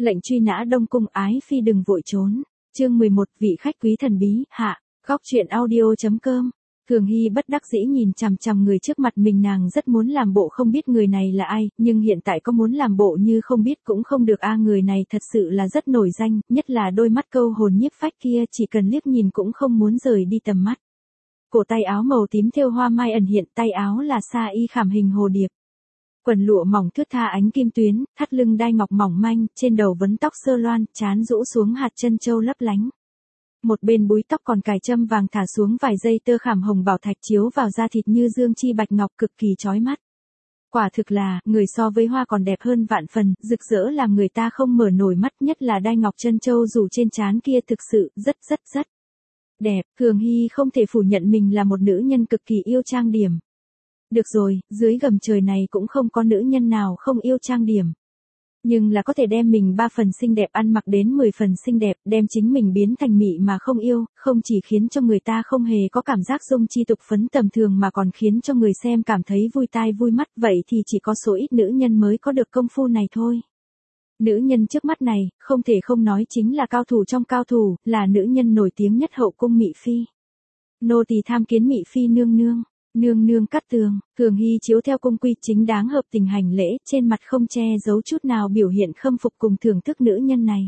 Lệnh truy nã Đông Cung ái phi đừng vội trốn. Chương 11, vị khách quý thần bí, hạ. Góc truyện audio.com. Thường Hy bất đắc dĩ nhìn chằm chằm người trước mặt mình, nàng rất muốn làm bộ không biết người này là ai, nhưng hiện tại có muốn làm bộ như không biết cũng không được người này thật sự là rất nổi danh, nhất là đôi mắt câu hồn nhiếp phách kia, chỉ cần liếc nhìn cũng không muốn rời đi tầm mắt. Cổ tay áo màu tím thêu hoa mai ẩn hiện, tay áo là sa y khảm hình hồ điệp. Quần lụa mỏng thướt tha ánh kim tuyến, thắt lưng đai ngọc mỏng manh, trên đầu vấn tóc sơ loan, trán rũ xuống hạt chân châu lấp lánh. Một bên búi tóc còn cài châm vàng thả xuống vài dây tơ khảm hồng bảo thạch chiếu vào da thịt như dương chi bạch ngọc, cực kỳ chói mắt. Quả thực là, người so với hoa còn đẹp hơn vạn phần, rực rỡ làm người ta không mở nổi mắt, nhất là đai ngọc chân châu rủ trên trán kia thực sự, rất đẹp. Thường Hy không thể phủ nhận mình là một nữ nhân cực kỳ yêu trang điểm. Được rồi, dưới gầm trời này cũng không có nữ nhân nào không yêu trang điểm. Nhưng là có thể đem mình 3 phần xinh đẹp ăn mặc đến 10 phần xinh đẹp, đem chính mình biến thành mị mà không yêu, không chỉ khiến cho người ta không hề có cảm giác dung chi tục phấn tầm thường mà còn khiến cho người xem cảm thấy vui tai vui mắt, vậy thì chỉ có số ít nữ nhân mới có được công phu này thôi. Nữ nhân trước mắt này, không thể không nói chính là cao thủ trong cao thủ, là nữ nhân nổi tiếng nhất hậu cung Mị Phi. Nô tỳ tham kiến Mị Phi nương nương. Nương nương cắt tường. Thường Hy chiếu theo cung quy chính đáng hợp tình hành lễ, trên mặt không che giấu chút nào biểu hiện khâm phục cùng thưởng thức nữ nhân này.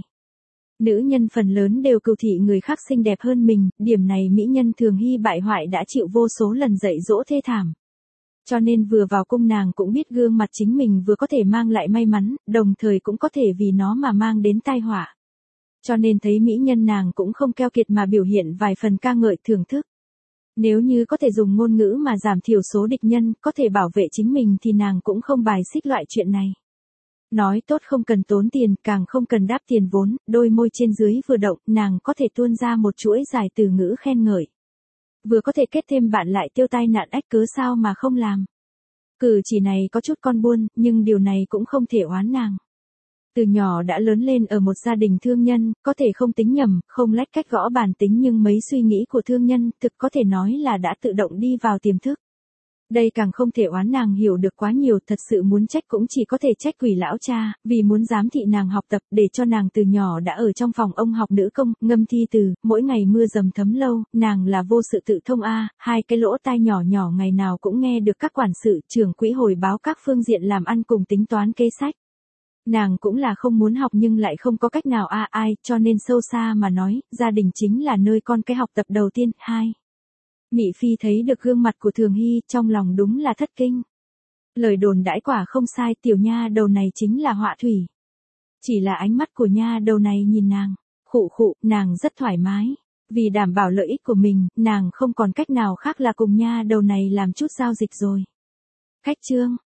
Nữ nhân phần lớn đều cừu thị người khác xinh đẹp hơn mình, điểm này mỹ nhân Thường Hy bại hoại đã chịu vô số lần dạy dỗ thê thảm. Cho nên vừa vào cung nàng cũng biết gương mặt chính mình vừa có thể mang lại may mắn, đồng thời cũng có thể vì nó mà mang đến tai họa. Cho nên thấy mỹ nhân nàng cũng không keo kiệt mà biểu hiện vài phần ca ngợi thưởng thức. Nếu như có thể dùng ngôn ngữ mà giảm thiểu số địch nhân, có thể bảo vệ chính mình thì nàng cũng không bài xích loại chuyện này. Nói tốt không cần tốn tiền, càng không cần đáp tiền vốn, đôi môi trên dưới vừa động, nàng có thể tuôn ra một chuỗi dài từ ngữ khen ngợi. Vừa có thể kết thêm bạn lại tiêu tai nạn ách, cớ sao mà không làm. Cử chỉ này có chút con buôn, nhưng điều này cũng không thể oán nàng. Từ nhỏ đã lớn lên ở một gia đình thương nhân, có thể không tính nhầm, không lách cách gõ bàn tính, nhưng mấy suy nghĩ của thương nhân thực có thể nói là đã tự động đi vào tiềm thức. Đây càng không thể oán nàng hiểu được quá nhiều, thật sự muốn trách cũng chỉ có thể trách Quỷ lão cha, vì muốn giám thị nàng học tập, để cho nàng từ nhỏ đã ở trong phòng ông học nữ công, ngâm thi từ, mỗi ngày mưa dầm thấm lâu, nàng là vô sự tự thông hai cái lỗ tai nhỏ nhỏ ngày nào cũng nghe được các quản sự, trưởng quỹ hồi báo các phương diện làm ăn cùng tính toán kế sách. Nàng cũng là không muốn học nhưng lại không có cách nào cho nên sâu xa mà nói, gia đình chính là nơi con cái học tập đầu tiên. Mị Phi thấy được gương mặt của Thường Hy, trong lòng đúng là thất kinh. Lời đồn đãi quả không sai, tiểu nha đầu này chính là họa thủy. Chỉ là ánh mắt của nha đầu này nhìn nàng, nàng rất thoải mái. Vì đảm bảo lợi ích của mình, nàng không còn cách nào khác là cùng nha đầu này làm chút giao dịch rồi. Khách trương,